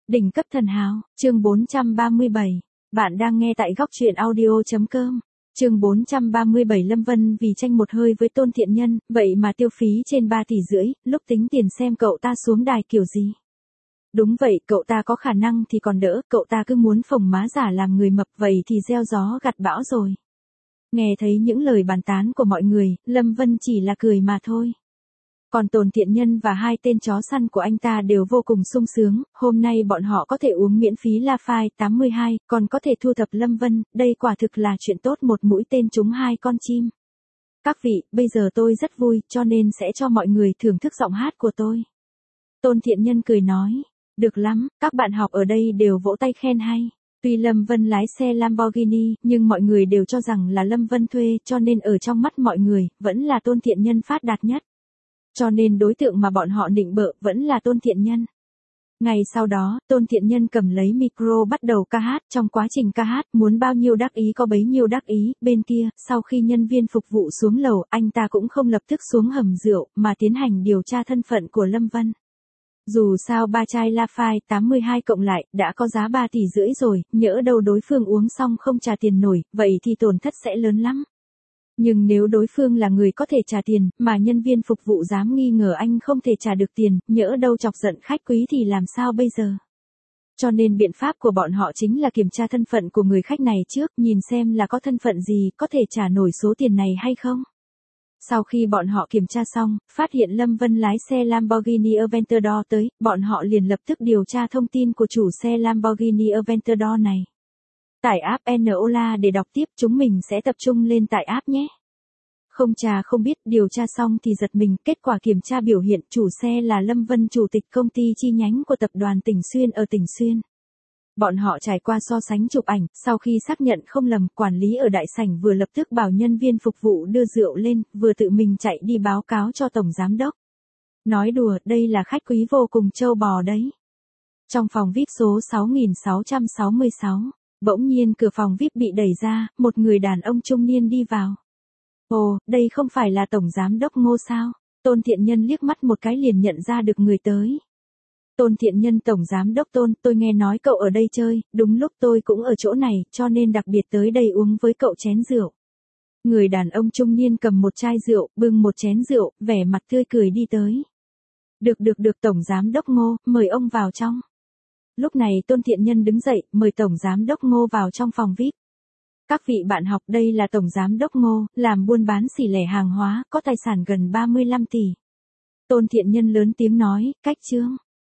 Đỉnh cấp thần hào, chương 437. Bạn đang nghe tại góc truyện audio.com. Chương 437 Lâm Vân vì tranh một hơi với Tôn Thiện Nhân, vậy mà tiêu phí trên 3,5 tỷ, lúc tính tiền xem cậu ta xuống đài kiểu gì. Đúng vậy, cậu ta có khả năng thì còn đỡ, cậu ta cứ muốn phồng má giả làm người mập vậy thì gieo gió gặt bão rồi. Nghe thấy những lời bàn tán của mọi người, Lâm Vân chỉ là cười mà thôi. Còn Tôn Thiện Nhân và hai tên chó săn của anh ta đều vô cùng sung sướng, hôm nay bọn họ có thể uống miễn phí Lafite 82, còn có thể thu thập Lâm Vân, đây quả thực là chuyện tốt, một mũi tên trúng hai con chim. Các vị, bây giờ tôi rất vui, cho nên sẽ cho mọi người thưởng thức giọng hát của tôi. Tôn Thiện Nhân cười nói, được lắm, các bạn học ở đây đều vỗ tay khen hay. Tuy Lâm Vân lái xe Lamborghini, nhưng mọi người đều cho rằng là Lâm Vân thuê, cho nên ở trong mắt mọi người, vẫn là Tôn Thiện Nhân phát đạt nhất. Cho nên đối tượng mà bọn họ nịnh bợ vẫn là Tôn Thiện Nhân. Ngày sau đó, Tôn Thiện Nhân cầm lấy micro bắt đầu ca hát, trong quá trình ca hát, muốn bao nhiêu đắc ý có bấy nhiêu đắc ý, bên kia, sau khi nhân viên phục vụ xuống lầu, anh ta cũng không lập tức xuống hầm rượu, mà tiến hành điều tra thân phận của Lâm Vân. Dù sao ba chai Lafite 82 cộng lại, đã có giá 3,5 tỷ rồi, nhỡ đâu đối phương uống xong không trả tiền nổi, vậy thì tổn thất sẽ lớn lắm. Nhưng nếu đối phương là người có thể trả tiền, mà nhân viên phục vụ dám nghi ngờ anh không thể trả được tiền, nhỡ đâu chọc giận khách quý thì làm sao bây giờ? Cho nên biện pháp của bọn họ chính là kiểm tra thân phận của người khách này trước, nhìn xem là có thân phận gì, có thể trả nổi số tiền này hay không. Sau khi bọn họ kiểm tra xong, phát hiện Lâm Vân lái xe Lamborghini Aventador tới, bọn họ liền lập tức điều tra thông tin của chủ xe Lamborghini Aventador này. Tải app Enola để đọc tiếp, chúng mình sẽ tập trung lên tải app nhé. Không trà không biết, điều tra xong thì giật mình, kết quả kiểm tra biểu hiện chủ xe là Lâm Vân, chủ tịch công ty chi nhánh của tập đoàn Tỉnh Xuyên ở Tỉnh Xuyên. Bọn họ trải qua so sánh chụp ảnh, sau khi xác nhận không lầm, quản lý ở đại sảnh vừa lập tức bảo nhân viên phục vụ đưa rượu lên, vừa tự mình chạy đi báo cáo cho tổng giám đốc. Nói đùa, đây là khách quý vô cùng trâu bò đấy. Trong phòng VIP số 6666, bỗng nhiên cửa phòng VIP bị đẩy ra, một người đàn ông trung niên đi vào. Ồ, đây không phải là tổng giám đốc Ngô sao? Tôn Thiện Nhân liếc mắt một cái liền nhận ra được người tới. Tôn Thiện Nhân, tổng giám đốc Tôn, tôi nghe nói cậu ở đây chơi, đúng lúc tôi cũng ở chỗ này, cho nên đặc biệt tới đây uống với cậu chén rượu. Người đàn ông trung niên cầm một chai rượu, bưng một chén rượu, vẻ mặt tươi cười đi tới. Được tổng giám đốc Ngô, mời ông vào trong. Lúc này Tôn Thiện Nhân đứng dậy, mời tổng giám đốc Ngô vào trong phòng VIP. Các vị bạn học, đây là tổng giám đốc Ngô, làm buôn bán xỉ lẻ hàng hóa, có tài sản gần 35 tỷ. Tôn Thiện Nhân lớn tiếng nói, cách trương.